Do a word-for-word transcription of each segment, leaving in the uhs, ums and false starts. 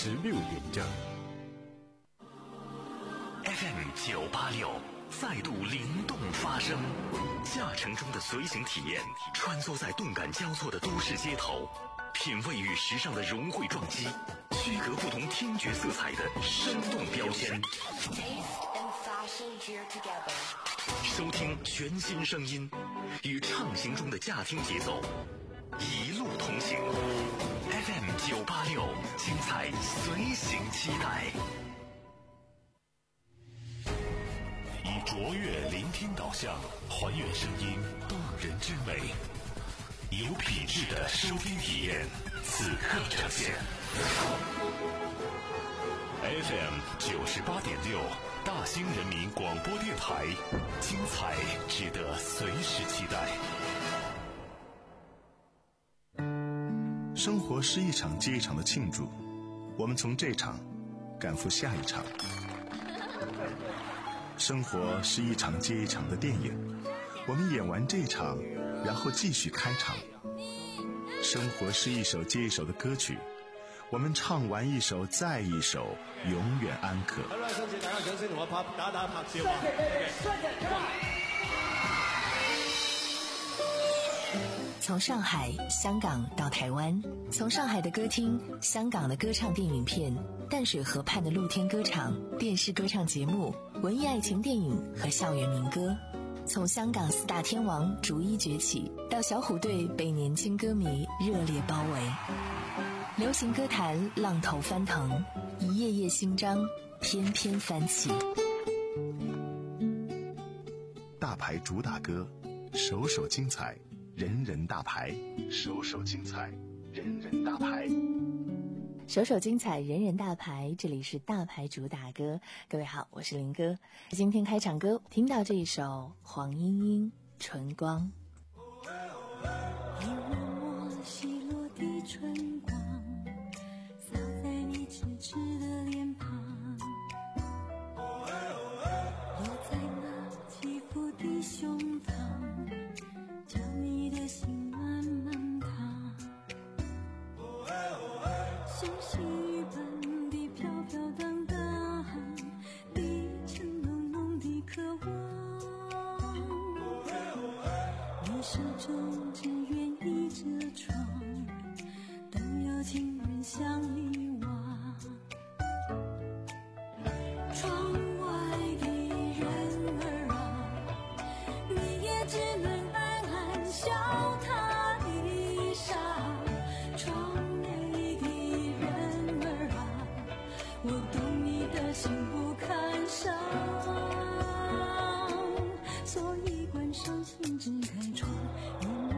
十六点整。 F M 九八六再度灵动发声，驾乘中的随行体验，穿梭在动感交错的都市街头，品味与时尚的融汇撞击，区隔不同听觉色彩的生动标签。收听全新声音，与畅行中的驾听节奏，一路同行。F M 九八六，精彩随行期待。以卓越聆听导向，还原声音动人之美，有品质的收听体验，此刻呈现。F M 九十八点六，大兴人民广播电台，精彩值得随时期待。 生活是一场接一场的庆祝，我们从这场赶赴下一场。生活是一场接一场的电影，我们演完这场，然后继续开场。生活是一首接一首的歌曲，我们唱完一首再一首，永远安可。 好啦，今次大家掌聲同我拍打打拍照啊！ 从上海、香港到台湾，从上海的歌厅、香港的歌唱电影片、淡水河畔的露天歌场、电视歌唱节目、文艺爱情电影和校园民歌，从香港四大天王逐一崛起，到小虎队被年轻歌迷热烈包围。流行歌坛浪头翻腾，一页页新章翩翩翻起。 大牌主打歌，首首精彩，人人大牌，首首精彩，人人大牌。 首首精彩，人人大牌，这里是大牌主打歌。各位好，我是林哥。今天开场歌听到这一首黄莺莺《春光》。 一吻我稀落的春光，洒在你痴痴的脸庞，落在那起伏的胸膛，将你的心慢慢烫，像细雨般的飘飘荡荡，低沉浓浓的渴望，你手中只愿意遮窗，等有情人向你望。窗外的人儿啊，你也只能暗暗笑他一傻。窗内的人儿啊，我懂你的心不堪伤，所以关上心只开窗。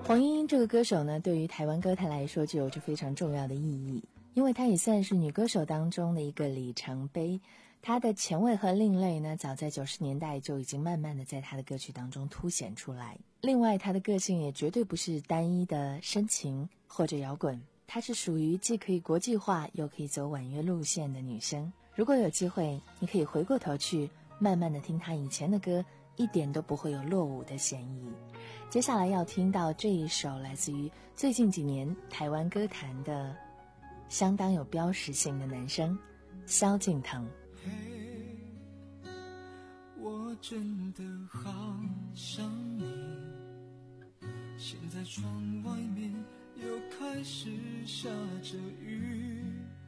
黄莺莺这个歌手呢，对于台湾歌坛来说就有着非常重要的意义，因为她也算是女歌手当中的一个里程碑。她的前卫和另类呢，早在九十年代就已经慢慢的在她的歌曲当中凸显出来。另外，她的个性也绝对不是单一的深情或者摇滚，她是属于既可以国际化又可以走婉约路线的女生。如果有机会，你可以回过头去慢慢的听她以前的歌，一点都不会有落伍的嫌疑。接下来要听到这一首来自于最近几年台湾歌坛的相当有标识性的男生萧敬腾。 嘿，我真的好想你，现在窗外面又开始下着雨，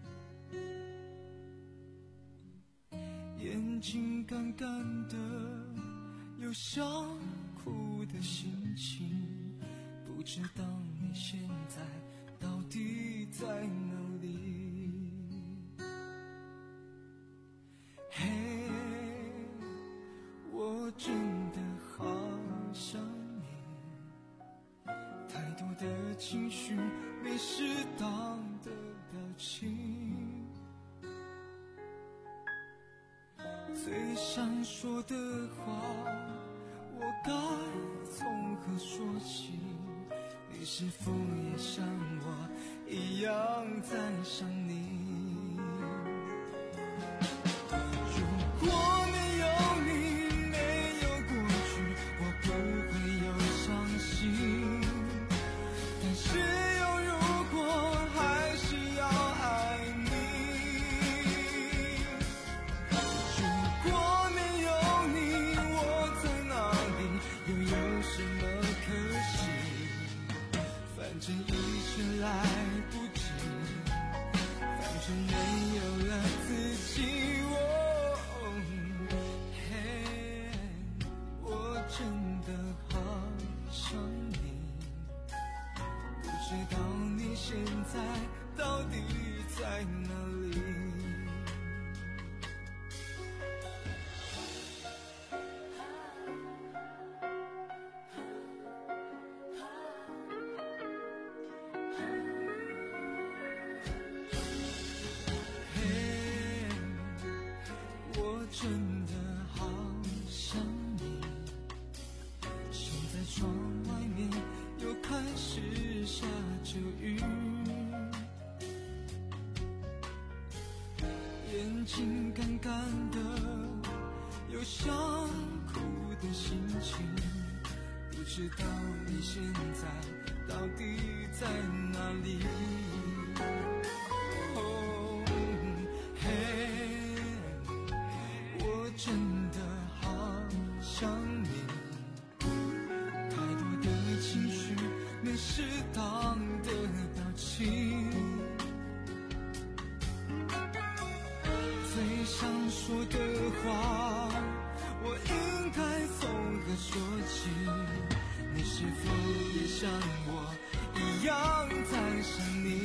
眼睛干干的，有想哭的心情，不知道你现在到底在哪里。嘿，我真的好想你，太多的情绪，没适当的表情，最想说的话我该从何说起？你是否也像我一样在想你？如果没有你，没有过去，我不会有伤心。但是有如果，还是要爱你。如果没有你，我在哪里？又有什么可惜？反正一切来不及，反正没有了自己。真的好想你，不知道你现在到底在哪里。嘿，我真的好想你，窗外面又开始下着雨，眼睛干干的，有想哭的心情，不知道你现在到底在哪里。哦，嘿，我真的好想你，情绪没适当的表情，最想说的话我应该从何说起？你是否也像我一样在想你？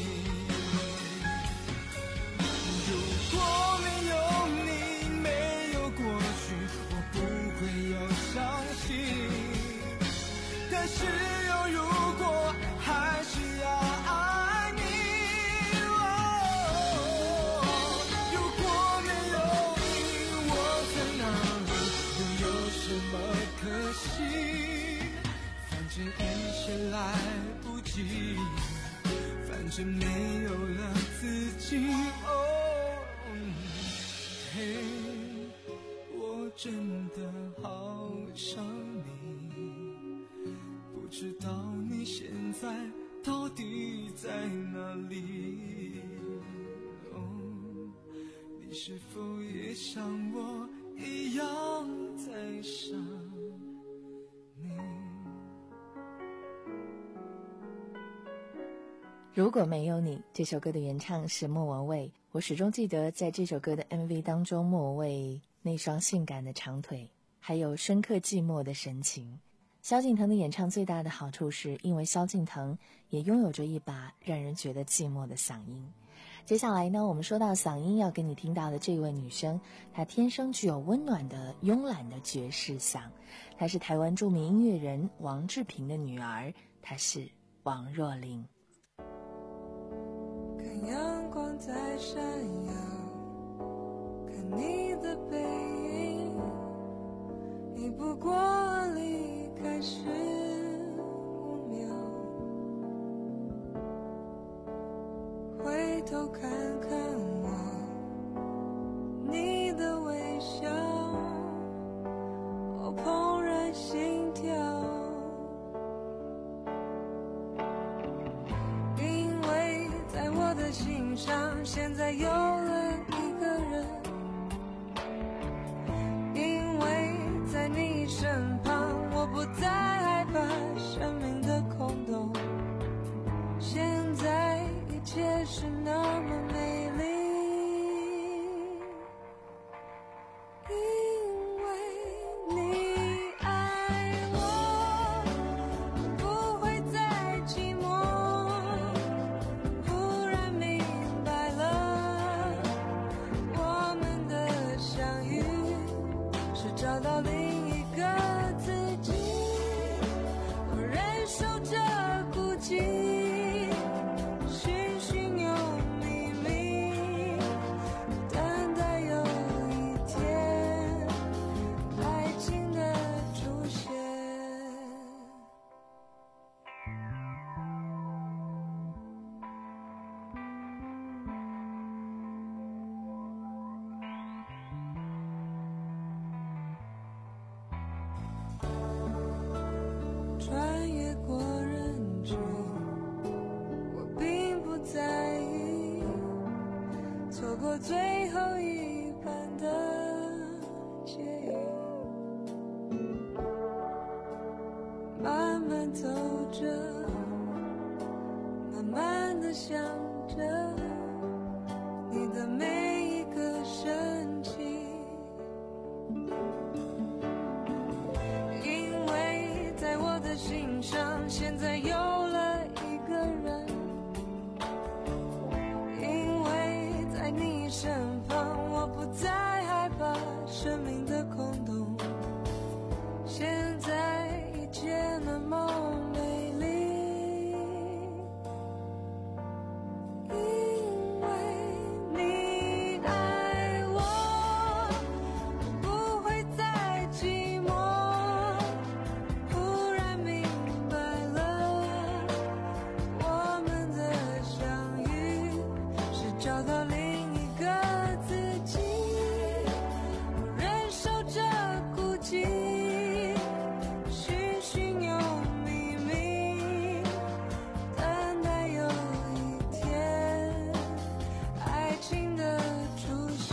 如果没有你，没有过去，我不会有伤心。但是有如果，还是要爱你。哦，如果没有你，我在哪里？又有什么可惜？反正一切来不及，反正没有了自己。哦，嘿，我真的好想你，不知道你现在到底在哪里？哦，你是否也像我一样在想你？ 如果没有你，这首歌的原唱是莫文蔚。我始终记得在这首歌的 M V 当中，莫文蔚那双性感的长腿，还有深刻寂寞的神情。萧敬腾的演唱最大的好处是因为萧敬腾也拥有着一把让人觉得寂寞的嗓音。 接下来呢，我们说到嗓音要给你听到的这位女生，她天生具有温暖的慵懒的爵士嗓，她是台湾著名音乐人王志平的女儿，她是王若琳。 看阳光在闪耀，看你的背影，一步过离开时五秒，回头看看我，你的微笑，我怦然心跳，因为在我的心上现在有了一个人，因为在你身旁我不再害怕生命的空洞，现在一切是那么美丽，因为你爱我，不会再寂寞，忽然明白了，我们的相遇是找到另一个自己，我忍受着孤寂，寻寻又觅觅，等待有一天爱情的出现。穿越过人群，我并不在意，错过最后一班的捷运，慢慢走着，慢慢地想着你的每一个神情，因为在我的心上现在有了一个人，因为在你身旁我不再害怕生命的空洞，现在一切那么美丽，因为你爱我，不会再寂寞，忽然明白了，我们的相遇是找到另一个自己，我忍受着孤寂，寻寻又觅觅，等待有一天爱情的出现。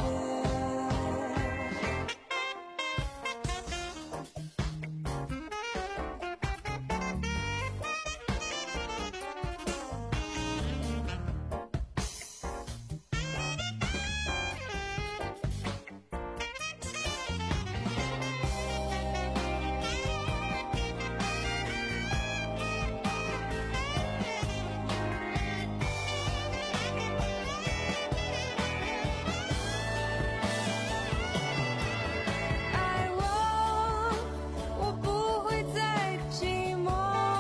爱我，我不会再寂寞，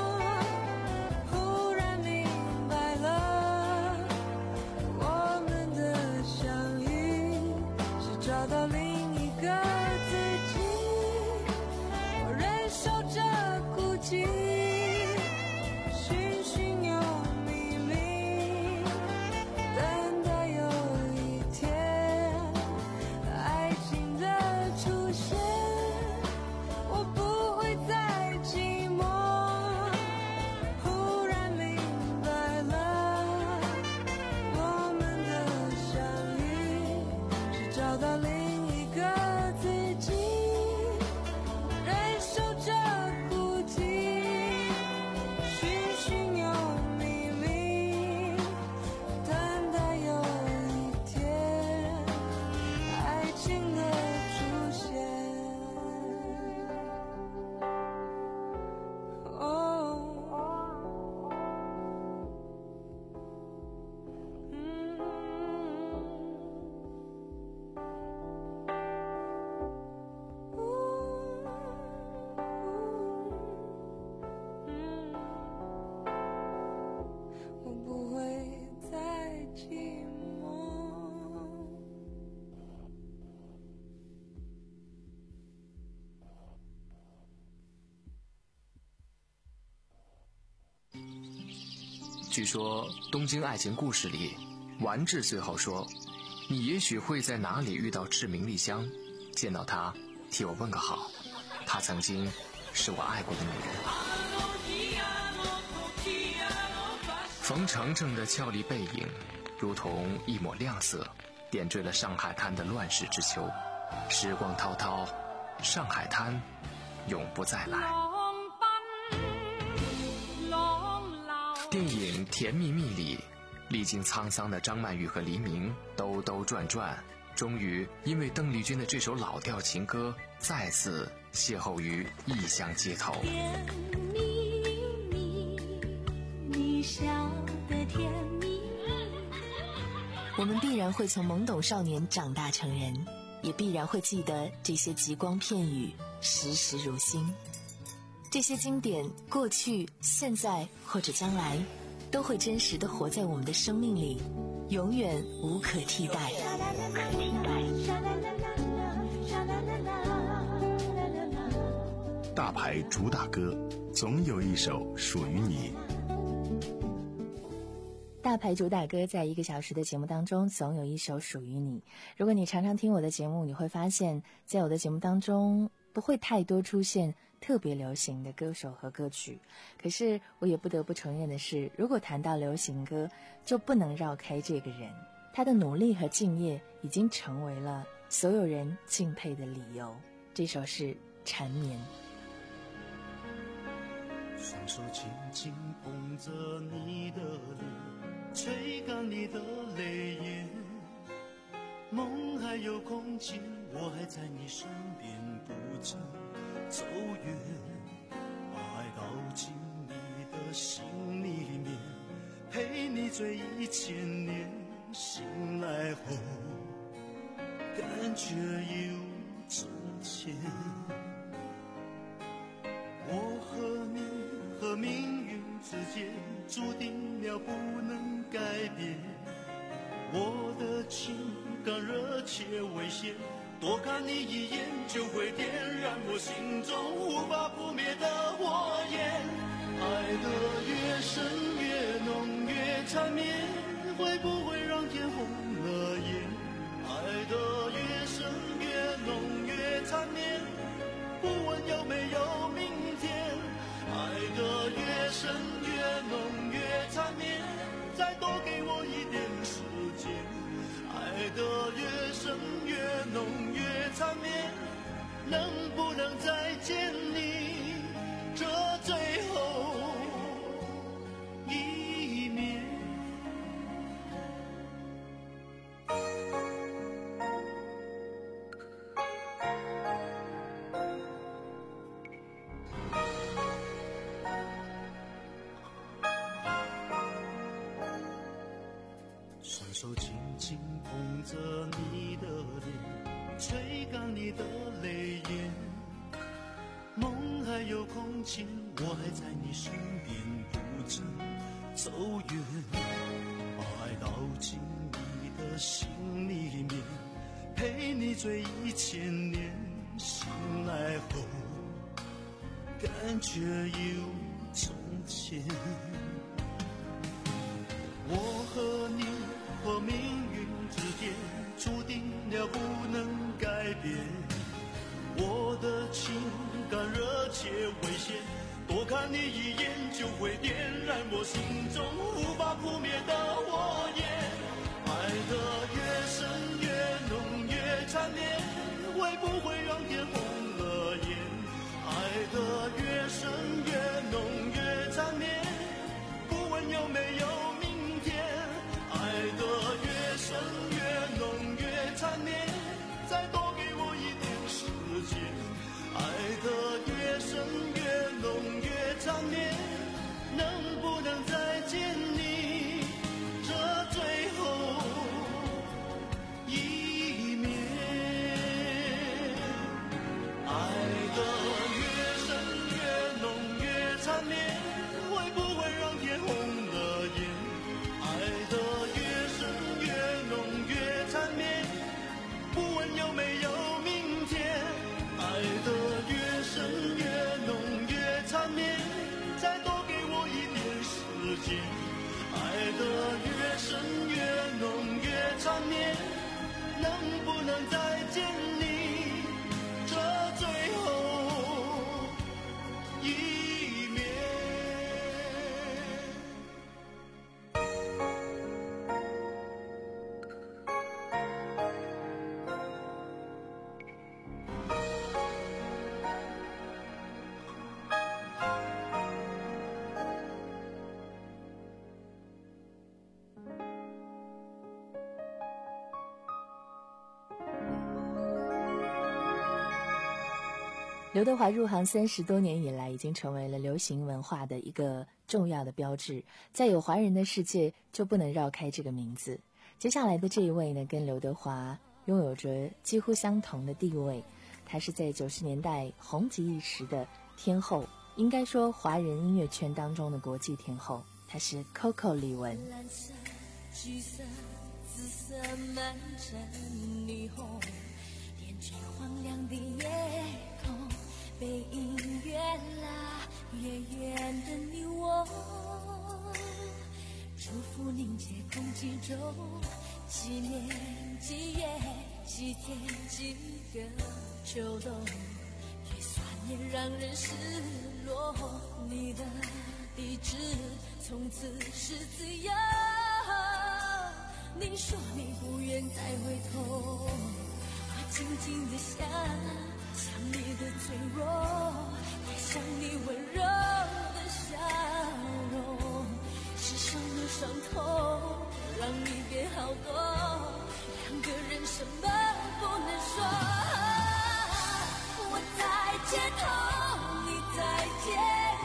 忽然明白了，我们的相遇是找到另一个自己，我忍受着孤寂，寻寻又觅觅，等待有一天爱情的出现，我不会再寂寞，忽然明白了，我们的相遇是找到另一据说《东京爱情故事》里，丸治最后说，你也许会在哪里遇到志明丽香，见到她替我问个好，她曾经是我爱过的女人。冯程程的俏丽背影如同一抹亮色，点缀了上海滩的乱世之秋。时光滔滔，上海滩永不再来。电影《甜蜜蜜》里，历经沧桑的张曼玉和黎明兜兜转转，终于因为邓丽君的这首老调情歌再次邂逅于异乡街头。 甜蜜蜜，你笑得甜蜜。 我们必然会从懵懂少年长大成人，也必然会记得这些极光片语，时时如新。这些经典，过去、现在或者将来，都会真实地活在我们的生命里，永远无可替代。 大牌主打歌，总有一首属于你。 大牌主打歌，在一个小时的节目当中，总有一首属于你。如果你常常听我的节目，你会发现在我的节目当中不会太多出现特别流行的歌手和歌曲，可是我也不得不承认的是，如果谈到流行歌，就不能绕开这个人，他的努力和敬业已经成为了所有人敬佩的理由。这首是《缠绵》。 双手紧紧捧着你的脸，吹干你的泪眼，梦还有空间，我还在你身边，不曾走远，把爱倒进你的心里面，陪你醉一千年，醒来后感觉有从前。我和你和命运之间注定了不能改变，我的情感热切危险，多看你一眼就会点燃我心中无法扑灭的火焰。爱得越深越浓越缠绵，会不会让天红了眼？爱得越深越浓越缠绵，不问有没有明天。爱得越深越浓越缠绵，再多给我一点时间。爱得越深越浓越缠绵，能不能再见你这最后一面？双手紧紧捧着你的脸，吹干你的泪眼，梦还有空间，我还在你身边，不曾走远，把爱倒进你的心里面，陪你醉一千年，醒来后感觉有从前。我和你和命运之间注定了不能改变，我的情感热切危险，多看你一眼就会点燃我心中无法扑灭的火焰。爱得越深越浓越缠绵，会不会让天红了眼？爱得越深越浓越缠绵，不问有没有明天。爱得越深越浓越缠绵，再多给我一点时间。爱得越深越浓越缠绵，能不能再见你这最后一面？爱得越深越浓越缠绵， 刘德华入行三十多年以来，已经成为了流行文化的一个重要的标志，在有华人的世界就不能绕开这个名字。接下来的这一位呢，跟刘德华拥有着几乎相同的地位，他是在九十年代红极一时的天后，应该说华人音乐圈当中的国际天后，她是 Coco 李玟。 蓝色、橘色、紫色满城霓虹，点缀荒凉的夜空，背影越拉越远的你我，祝福凝结空气中，几年几月几天几个秋冬，越酸也让人失落，你的地址从此是自由，你说你不愿再回头，我静静的想，想你的脆弱，也想你温柔的笑容，是什么伤痛让你变好多，两个人什么不能说，我在街头，你在天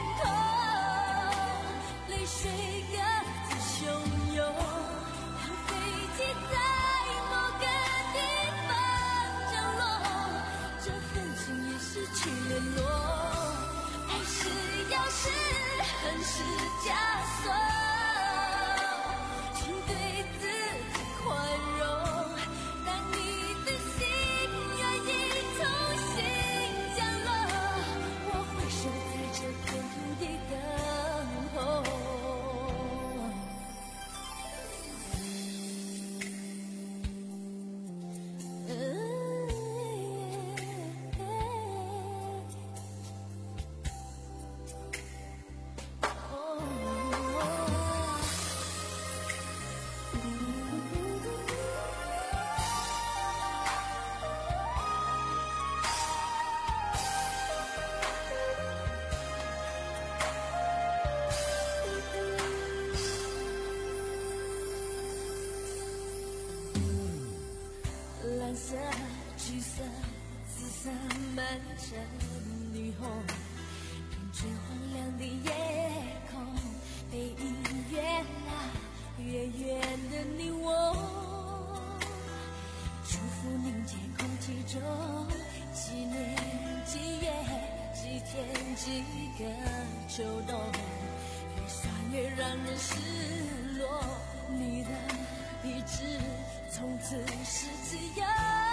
空，泪水各自汹涌，当飞机在某个地方降落，这份情也失去联络，爱是钥匙，恨是枷锁，请对自己宽容，当你的心愿意重新降落，我会守在这片土地等候。蓝色、橘色、紫色满城霓虹，点缀荒凉的夜空，背影越拉越远的你我，祝福凝结空气中，几年几月几天几个秋冬，越酸越让人失落，你的地址从此是自由，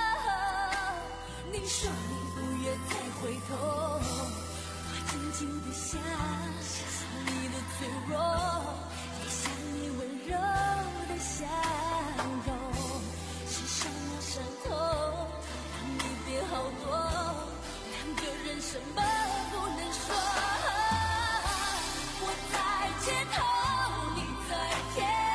你说你不愿再回头，我静静地想，想你的脆弱，也想你温柔的笑容，是什么伤痛让你变好多，两个人什么不能说，我在街头，你在天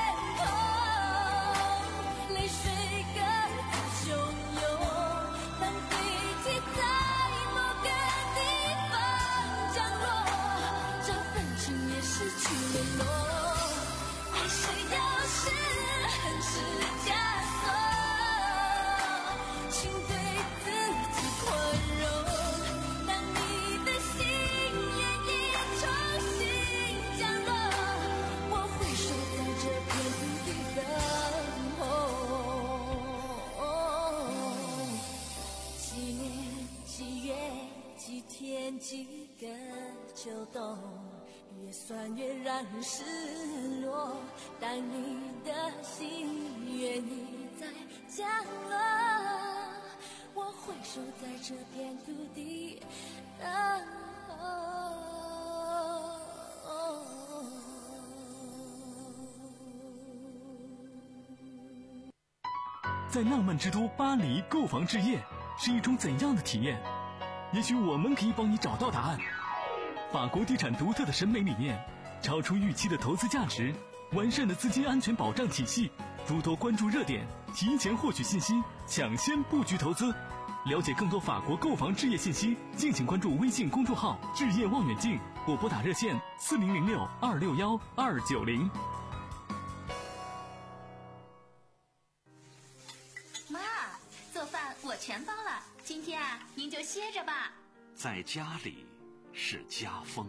几个秋冬，越酸越让人失落，当你的心愿意再降落，我会守在这片土地等候。 在浪漫之都巴黎购房置业是一种怎样的体验？也许我们可以帮你找到答案。法国地产独特的审美理念，超出预期的投资价值，完善的资金安全保障体系，诸多关注热点，提前获取信息，抢先布局投资。了解更多法国购房置业信息，敬请关注微信公众号置业望远镜，或拨打热线四零零六二六幺二九零。 妈，做饭我全包了，今天啊您就歇着吧。 在家里是家风。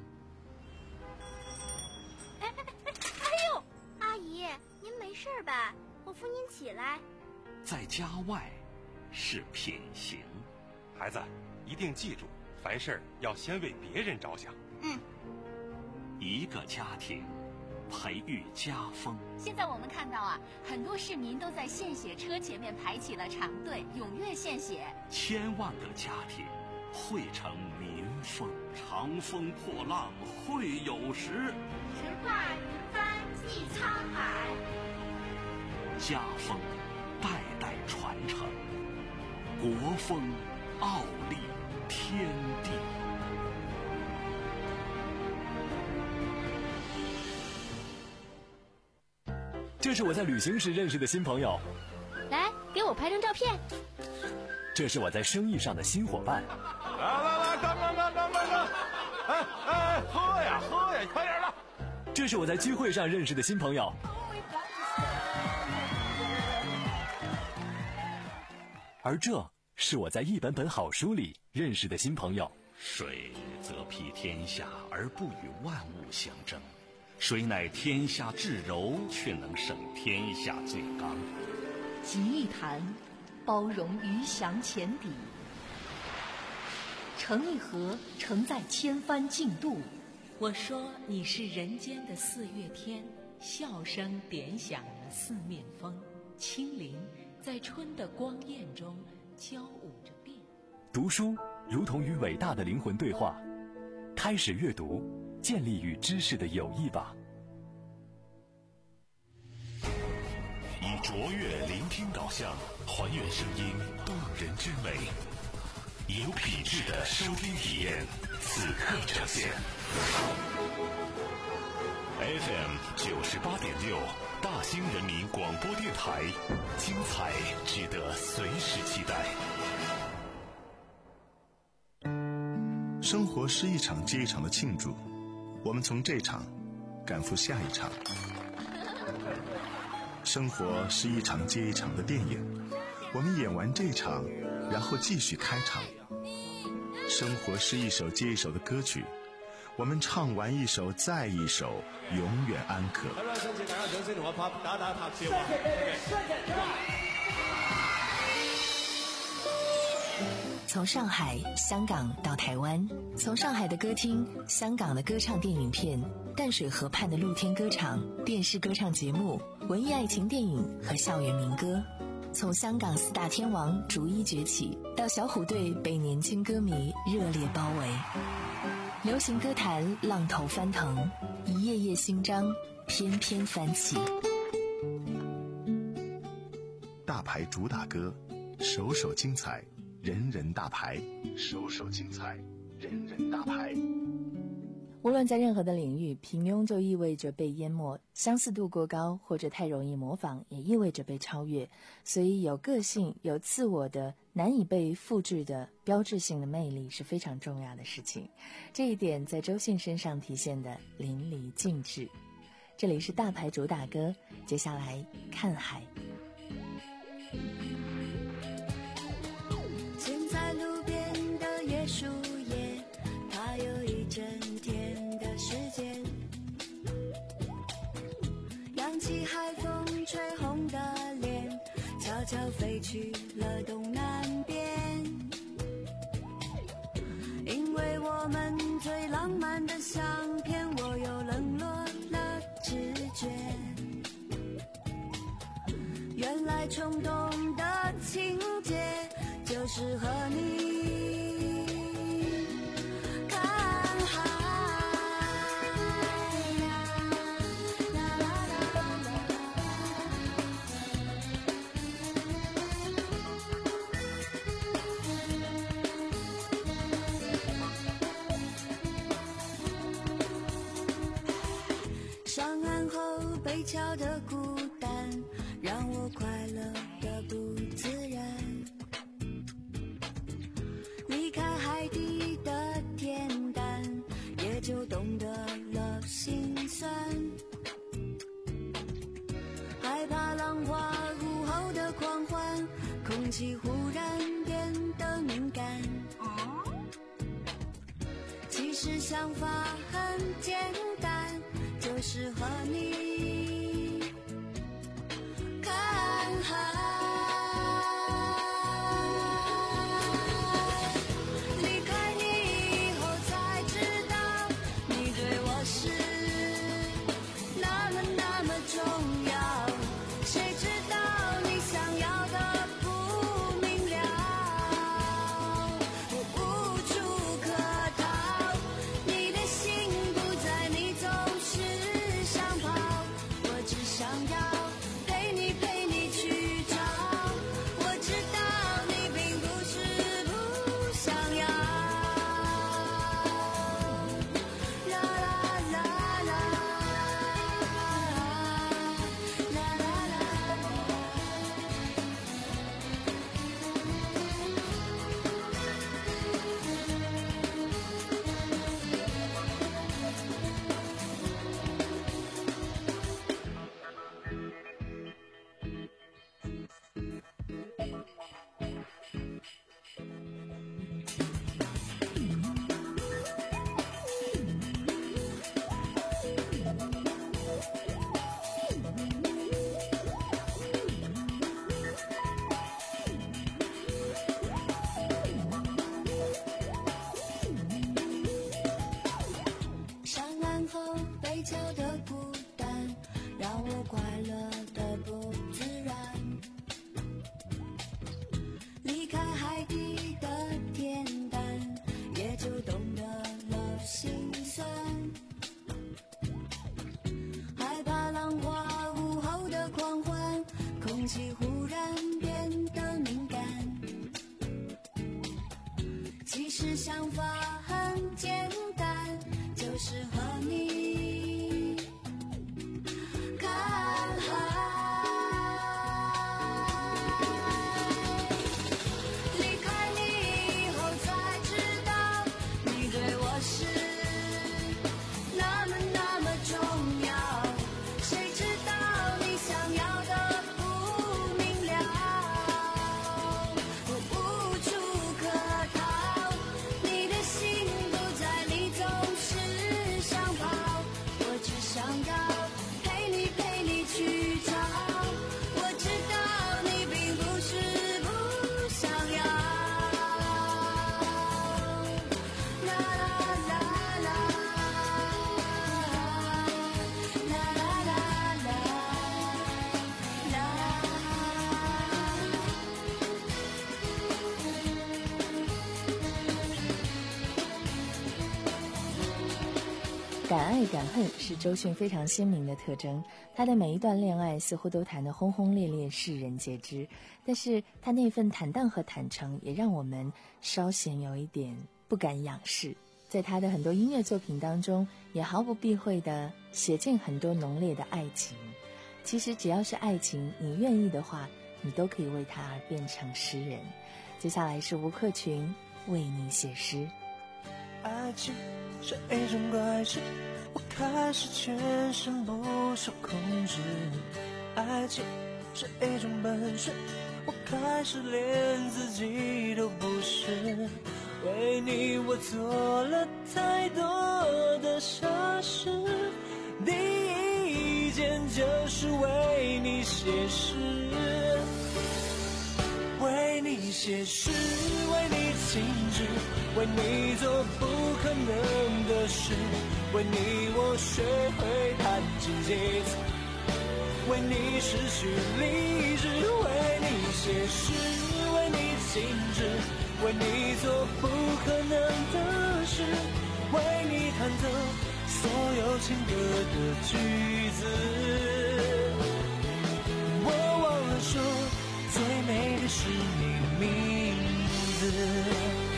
哎哎哎！哎呦，阿姨，您没事吧？我扶您起来。 在家外是品行。 孩子，一定记住，凡事要先为别人着想。 嗯。 一个家庭培育家风。 现在我们看到啊，很多市民都在献血车前面排起了长队，踊跃献血。 千万个家庭汇成民风。长风破浪会有时， 直挂云帆济沧海。 家风代代传承，国风傲立天地。 这是我在旅行时认识的新朋友， 来给我拍张照片。 这是我在生意上的新伙伴。 来来来，干干干干干干！哎哎，喝呀喝呀，快点的！ 这是我在聚会上认识的新朋友。而这是我在一本本好书里认识的新朋友。 水则披天下而不与万物相争，水乃天下至柔，却能胜天下最刚。 集一坛，包容鱼翔浅底；盛一盒，承载千帆竞渡。 我说你是人间的四月天，笑声点响了四面风，清灵在春的光艳中交舞着变。 读书如同与伟大的灵魂对话，开始阅读，建立与知识的友谊吧。 以卓越聆听导向，还原声音动人之美，有品质的收听体验，此刻呈现。F M 九十八点六，大兴人民广播电台，精彩值得随时期待。 生活是一场接一场的庆祝，我们从这场赶赴下一场。生活是一场接一场的电影，我们演完这场，然后继续开场。生活是一首接一首的歌曲，我们唱完一首再一首，永远安可。 好啦，想請大家掌聲同我拍打打拍照啊！ 從上海、香港到台灣，從上海的歌廳、香港的歌唱電影片、淡水河畔的露天歌場、電視歌唱節目、文藝愛情電影和校園民歌，從香港四大天王逐一崛起，到小虎隊被年輕歌迷熱烈包圍，流行歌壇浪頭翻騰，一頁頁新章翩翩翻起。 大牌主打歌，首首精彩，人人大牌，首首精彩，人人大牌。 无论在任何的领域，平庸就意味着被淹没，相似度过高或者太容易模仿也意味着被超越。所以有个性、有自我的难以被复制的标志性的魅力是非常重要的事情，这一点在周迅身上体现的淋漓尽致。这里是大牌主打歌，接下来看海。 建在路边的椰树叶，它有一整天的时间，扬起海风吹红的脸，悄悄飞去了东南边。因为我们最浪漫的相片，我又冷落了直觉，原来冲动的情节就是和你看海。上岸后被敲的孤单，让我快乐的不自然。离开海底的恬淡，也就懂得了心酸。害怕浪花入后的狂欢，空气忽然变得敏感。 实想法很简单，就是和你看海。离开你以后才知道，你对我是那么那么重要。谁知道你想要的不明了，我无处可逃。你的心不在，你总是想跑，我只想要陪你陪你去找。我知道你并不是不想要。啦啦啦啦，啦啦啦。上岸后被敲的孤单，让我快乐的不自然。离开海底的恬淡，也就懂得了心酸。害怕浪花午后的狂欢，空气忽然变得敏感。其实想法很简单，就是和你看海。离开你以后才知道，你对我是那么那么重要。谁知道你想要的不明了，我无处可逃。你的心不在，你总是想跑，我只想要陪你陪你去找。我知道你并不是不想要。啦啦啦啦，啦啦啦啦，啦。 敢爱敢恨是周迅非常鲜明的特征，她的每一段恋爱似乎都谈得轰轰烈烈，世人皆知。但是她那份坦荡和坦诚，也让我们稍显有一点不敢仰视。在她的很多音乐作品当中，也毫不避讳地写进很多浓烈的爱情。其实只要是爱情，你愿意的话，你都可以为它而变成诗人。接下来是吴克群为你写诗。 爱情是一种怪事，我开始全身不受控制。爱情是一种本事，我开始连自己都不是。为你我做了太多的傻事，第一件就是为你写诗。为你写诗，为你静止，为你做不可能的事，为你我学会弹琴吉他，为你失去理智，为你写诗，为你静止，为你做不可能的事，为你弹奏所有情歌的句子。我忘了说，最美的是你名字。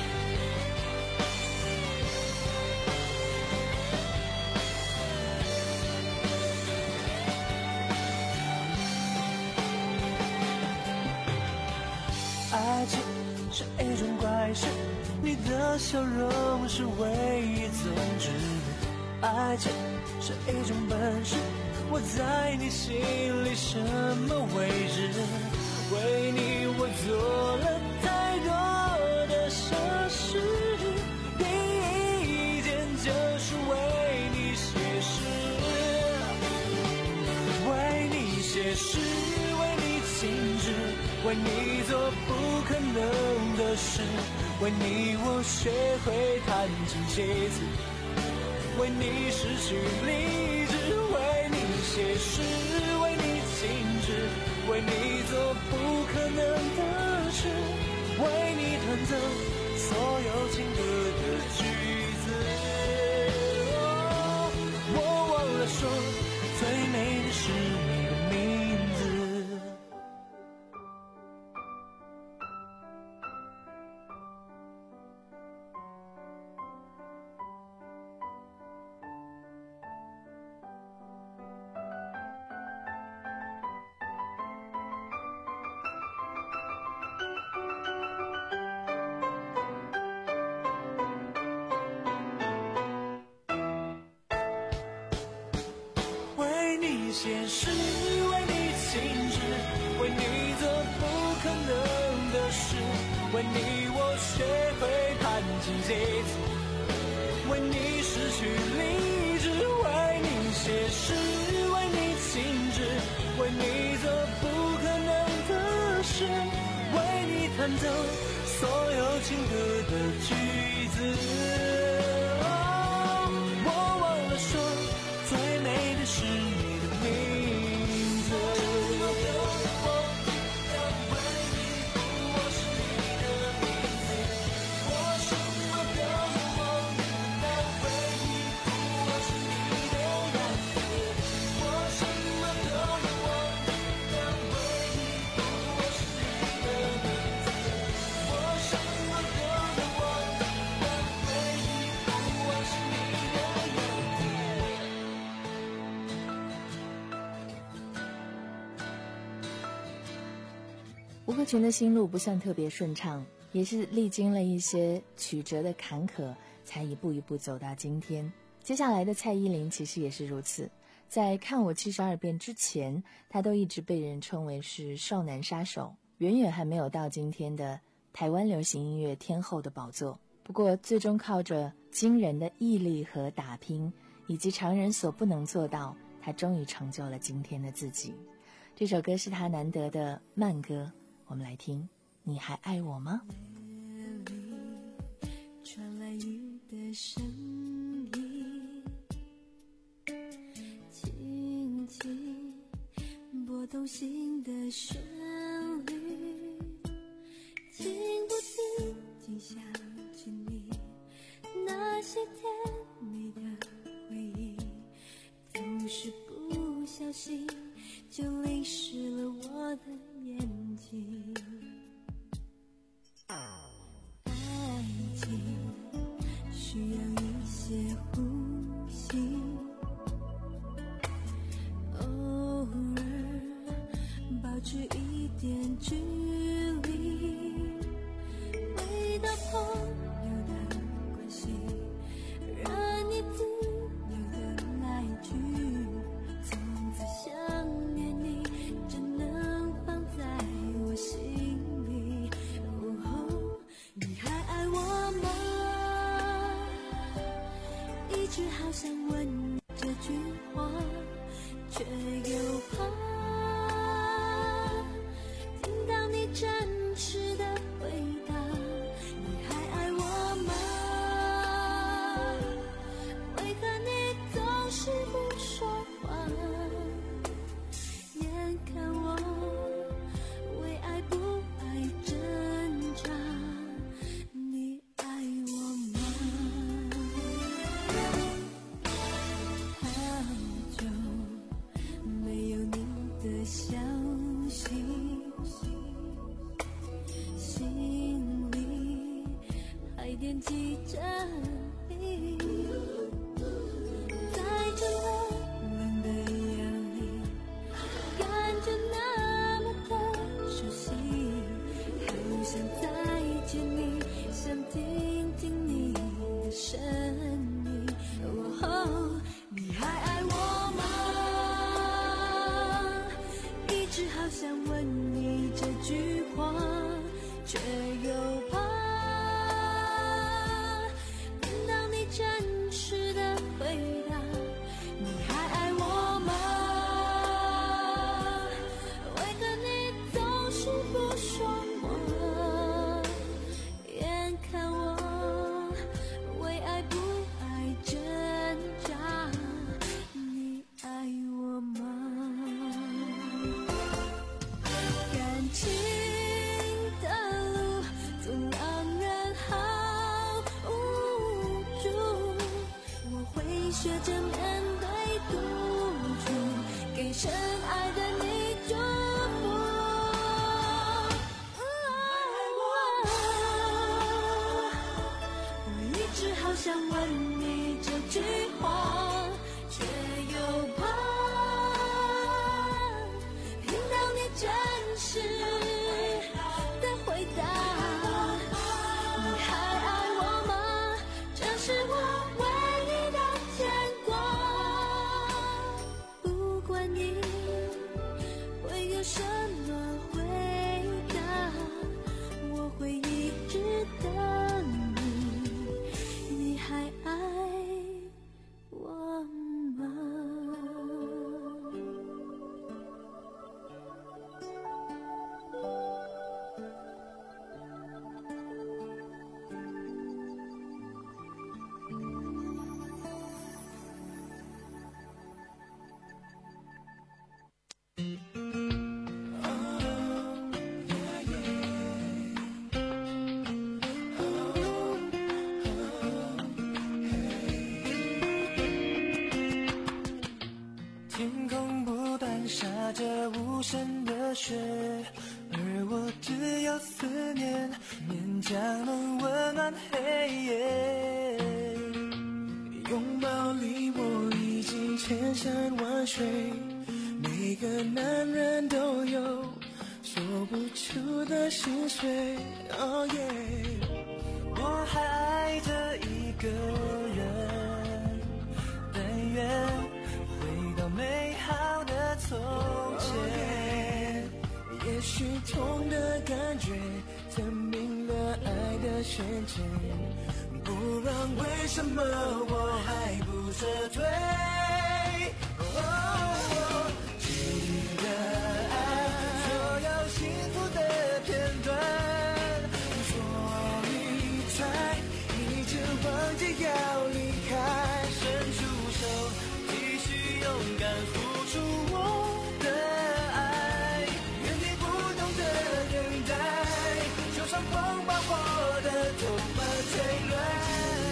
爱情是一种怪事，你的笑容是唯一宗旨。爱情是一种本事，我在你心里什么位置？为你我做了太多的傻事，第一件写诗，为你静止，为你做不可能的事，为你我学会弹琴写字，为你失去理智，为你写诗，为你静止，为你做不可能的事，为你弹奏所有情歌的句子。哦，我忘了说，最美的是你的名字。写诗，为你静止，为你做不可能的事，为你我学会弹琴写字，为你失去理智，为你写诗，为你静止，为你做不可能的事，为你弹奏所有情歌的句子。哦，我忘了说，最美的是你的名字。 吴克群的心路不算特别顺畅，也是历经了一些曲折的坎坷，才一步一步走到今天。接下来的蔡依林其实也是如此，在看我七十二变之前，她都一直被人称为是少男杀手，远远还没有到今天的台湾流行音乐天后的宝座。不过最终靠着惊人的毅力和打拼，以及常人所不能做到，她终于成就了今天的自己。这首歌是她难得的慢歌，我们来听，你还爱我吗？ 传来你的声音，轻轻拨动心的旋律，听不听竟想起你那些甜美的回忆，总是不小心就淋湿了我的眼睛。爱情需要一些呼吸，偶尔保持一点距离，回到朋友的关系，让你自由的来去，从此想念你只能放在我心里。哦，你还爱我吗？一直好想问你这句话，却又怕听到你真实的回答。你还爱我吗？为何你总是不说话？眼看我为爱不爱挣扎，你爱我吗？好久没有你的消息，心里还惦记着你，在这冷冷的夜里，感觉那么的熟悉，好想再见你，想听听你的声音。哦，你还爱我吗？一直好想问你这句话，却又怕深爱的你祝福。我一直好想问你这句话，却又怕听到你真实的回答。你还爱我吗？这是我唯一的牵挂。不管你会有什么回答，我会一直等你。你还爱我吗？ 天空不断下着无声的雪，而我只有思念，勉强能温暖黑夜。拥抱里我已经千山万水，每个男人都有说不出的心碎。哦耶，我还爱着一个人，但愿回到美好的从前。也许痛的感觉证明了爱的深沉，不然为什么我还不撤退？哦，记得爱所有幸福的片段，所以才一直忘记要离开。伸出手，继续勇敢付出我的爱，原地不动的等待，就算风把我的头发吹乱。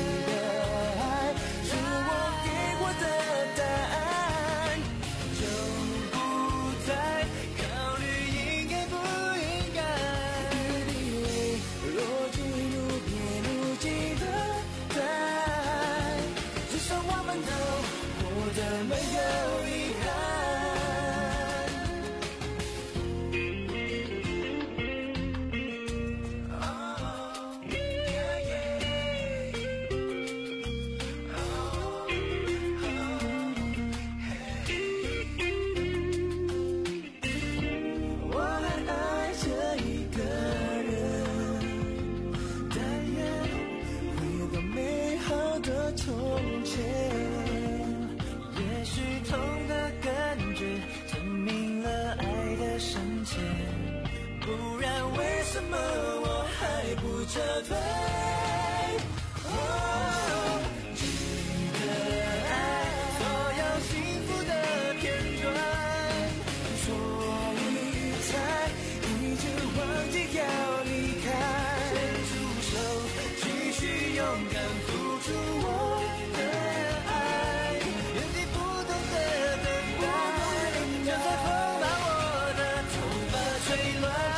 不然为什么我还不撤退？哦，记得爱所有幸福的片段，所以才一直忘记要离开。伸出手，继续勇敢付出我的爱，原地不动的等待，就算风把我的头发吹乱。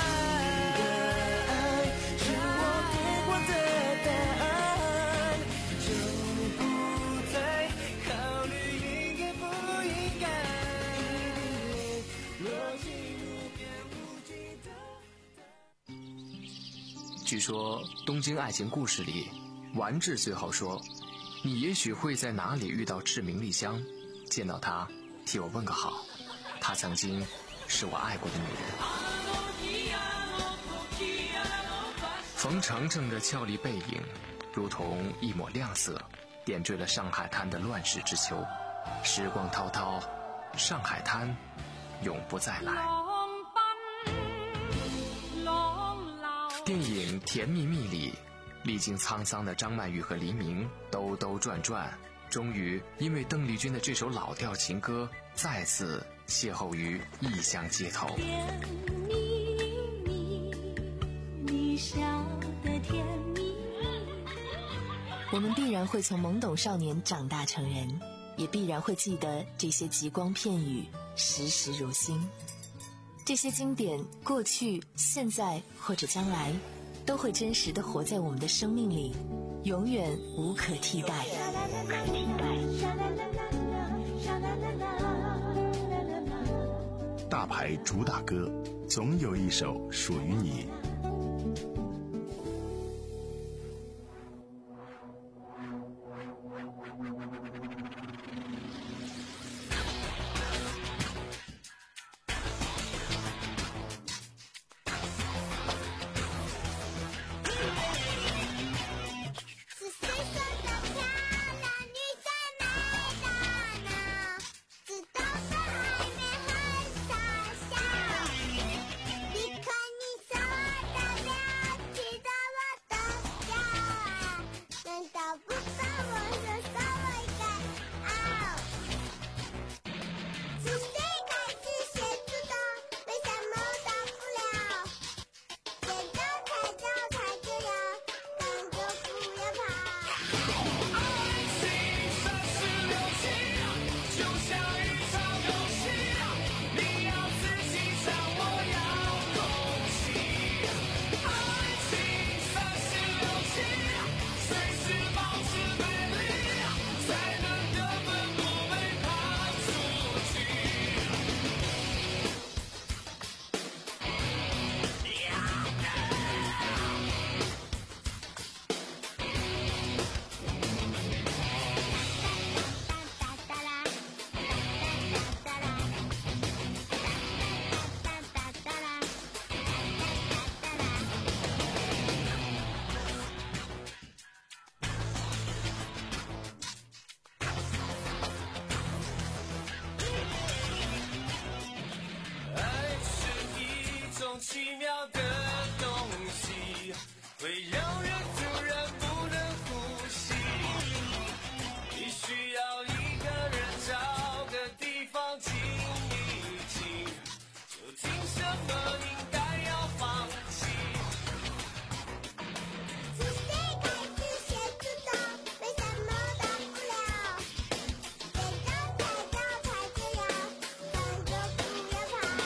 据说《东京爱情故事》里，丸治最后说：“你也许会在哪里遇到志明丽香，见到她，替我问个好。她曾经是我爱过的女人。”冯程程的俏丽背影，如同一抹亮色，点缀了上海滩的乱世之秋。时光滔滔，上海滩永不再来。电影《甜蜜蜜》里，历经沧桑的张曼玉和黎明兜兜转转，终于因为邓丽君的这首老调情歌，再次邂逅于异乡街头。 甜蜜蜜，你笑得甜蜜蜜。 我们必然会从懵懂少年长大成人， 也必然会记得这些极光片语，时时如新。这些经典，过去、现在或者将来，都会真实地活在我们的生命里，永远无可替代。 大牌主打歌，总有一首属于你。 奇妙的东西，会让人突然不能呼吸。你需要一个人找个地方静一静，究竟什么应该要放弃？从谁开始写出的，为什么到不了？别找太早才这样，看着不要怕。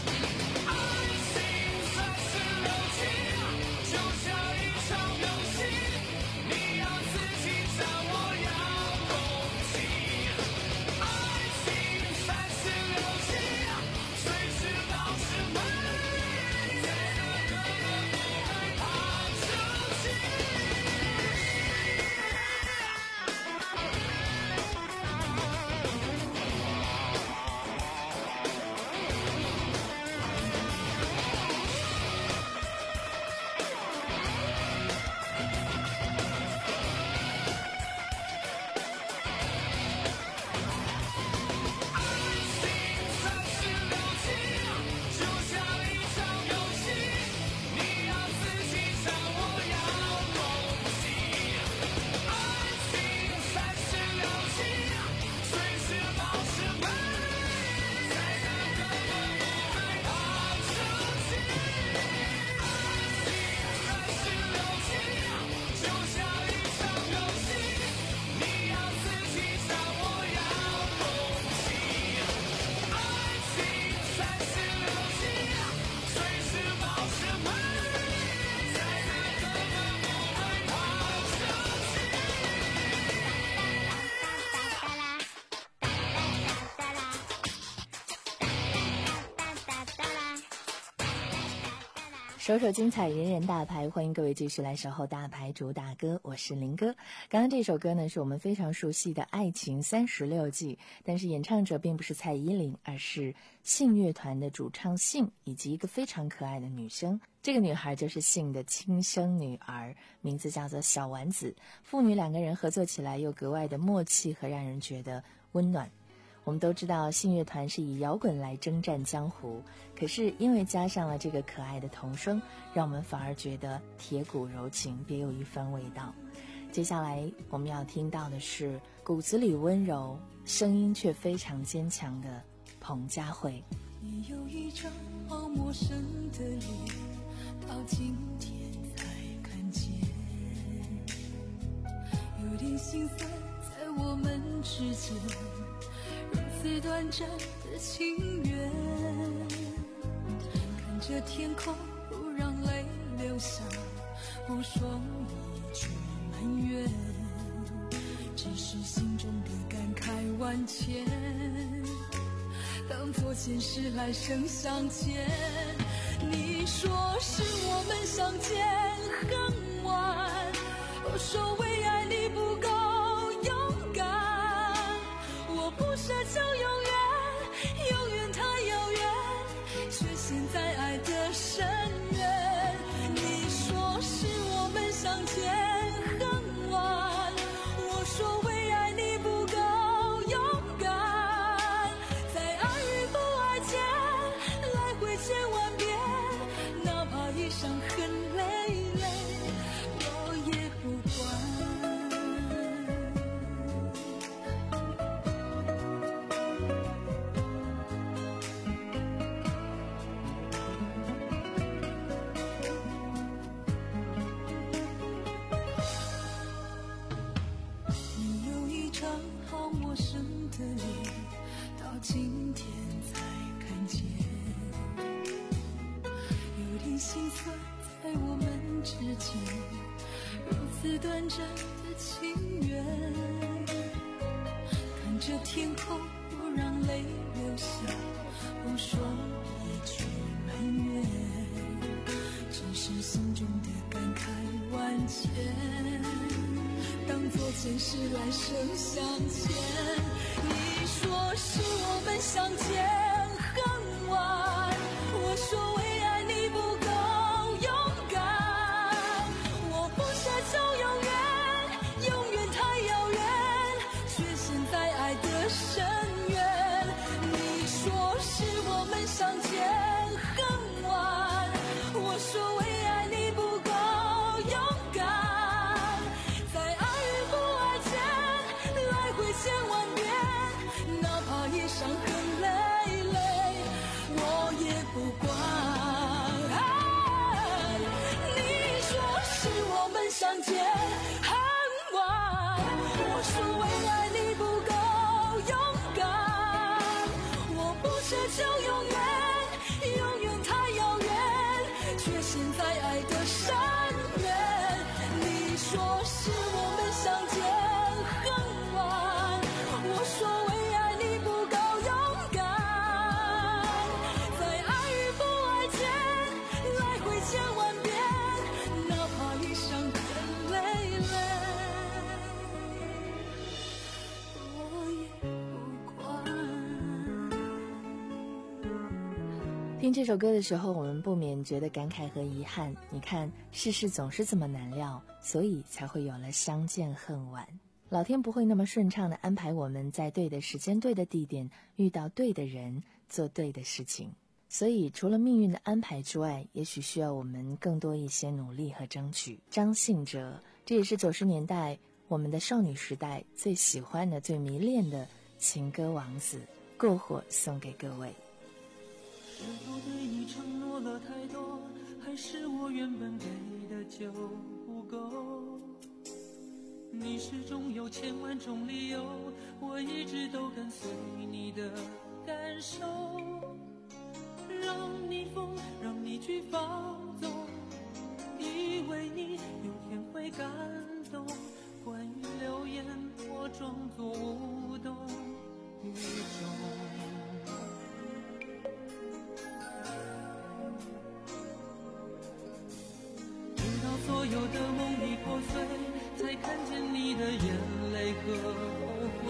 首首精彩，人人大牌，欢迎各位继续来守候大牌主打歌，我是林哥。刚刚这首歌呢，是我们非常熟悉的《爱情三十六计》，但是演唱者并不是蔡依林，而是信乐团的主唱信以及一个非常可爱的女生。这个女孩就是信的亲生女儿，名字叫做小丸子。父女两个人合作起来又格外的默契和让人觉得温暖。我们都知道信乐团是以摇滚来征战江湖，可是因为加上了这个可爱的童声，让我们反而觉得铁骨柔情，别有一番味道。接下来我们要听到的是骨子里温柔，声音却非常坚强的彭佳慧。 你有一张好陌生的脸，到今天才看见，有点心酸在我们之间如此短暂的情缘，看着天空不让泪流下，不说一句埋怨，只是心中的感慨万千，当作前世来生相见。你说是我们相见恨晚，我说为爱你不够勇敢，我不奢求永远，永远太遥远，却陷在爱的深渊。你说是我们相见恨晚，我说为爱你不够勇敢，在爱与不爱间来回千万遍，哪怕一生很累累，我也不管。你有一张好陌生的脸，到今天才看见，有点心酸在我们之间，如此短暂的情缘，看着天空不让泪流下，不说一句埋怨，只是心中的感慨万千，当作前世来生相见。你说是我们相见恨晚，我说为爱你不够勇敢，我不奢求永远，永远太遥远，却陷在爱的深渊。你说是我们相见恨晚，我说为爱你不够勇敢，在爱与不爱间来回千万遍，哪怕一生很累累，我也不管。你说是我们相见恨晚，我说为爱你不够勇敢，我不奢求永远，永远太遥远，却陷在爱的深渊。你说是我们相见恨晚，我说为爱你不够勇敢，在爱与不爱间来回千万遍，哪怕一生很累累，我也不管。 听这首歌的时候，我们不免觉得感慨和遗憾。你看，世事总是这么难料，所以才会有了相见恨晚。老天不会那么顺畅地安排我们在对的时间、对的地点遇到对的人，做对的事情。所以除了命运的安排之外，也许需要我们更多一些努力和争取。张信哲，这也是九十年代我们的少女时代最喜欢的、最迷恋的情歌王子，过火送给各位。 是否对你承诺了太多，还是我原本给的就不够？你始终有千万种理由，我一直都跟随你的感受，让你疯，让你去放纵，以为你有天会感动。关于流言，我装作无动于衷。所有的梦已破碎，才看见你的眼泪和后悔。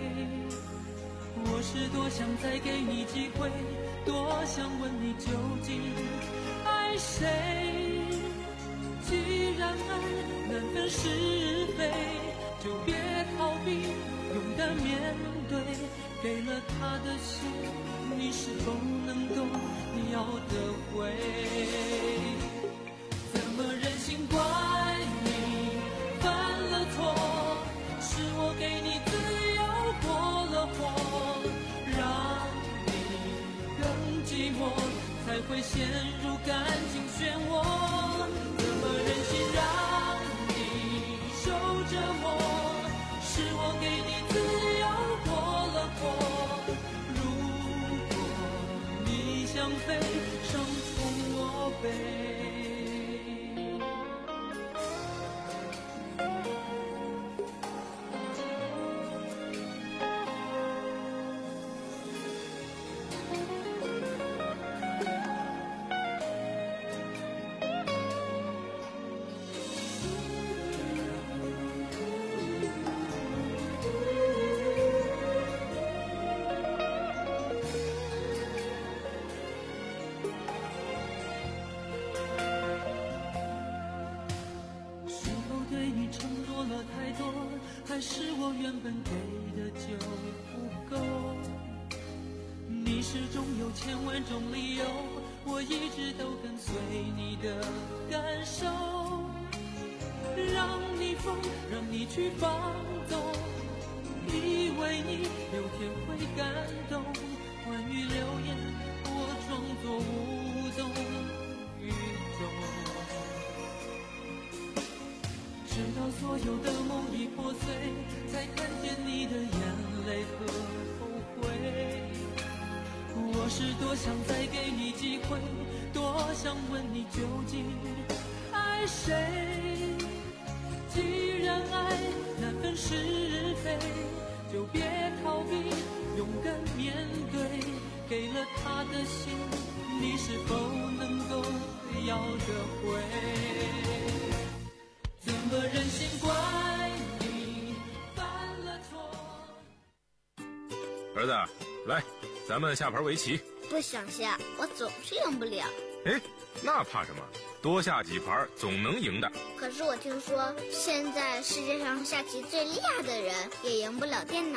我是多想再给你机会，多想问你究竟爱谁。既然爱难分是非，就别逃避，勇敢面对。给了他的心，你是否能够要得回？怎么忍心怪你犯了错？是我给你自由过了火，让你更寂寞，才会陷入感情漩涡。怎么忍心让你受折磨？是我给你想飞，双重落背。还是我原本给的就不够，你始终有千万种理由，我一直都跟随你的感受，让你疯，让你去放纵，以为你有天会感动，关于流言我装作无动于衷，直到所有的梦已破碎，才看见你的眼泪和后悔。我是多想再给你机会，多想问你究竟爱谁。既然爱难分是非，就别逃避，勇敢面对。给了他的心，你是否能够要得回？怎么忍心怪你犯了错？ 儿子，来，咱们下盘围棋。 不想下，我总是赢不了。 哎，那怕什么？多下几盘总能赢的。 可是我听说，现在世界上下棋最厉害的人也赢不了电脑。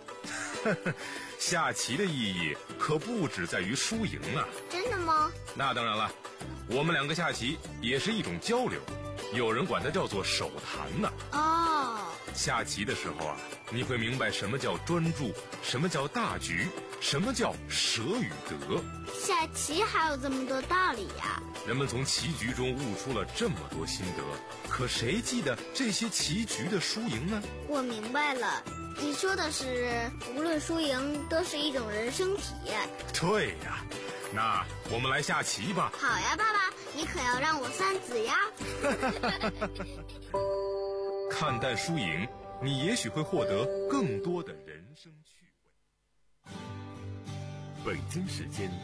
下棋的意义可不只在于输赢啊。 真的吗？ 那当然了，我们两个下棋也是一种交流，有人管它叫做手谈呢。 哦， 下棋的时候啊，你会明白什么叫专注，什么叫大局，什么叫舍与得。 下棋还有这么多道理呀！ 人们从棋局中悟出了这么多心得，可谁记得这些棋局的输赢呢？ 我明白了，你说的是无论输赢都是一种人生体验。 对呀，那我们来下棋吧。 好呀，爸爸，你可要让我三子呀。 看淡输赢，你也许会获得更多的人生趣味。 北京时间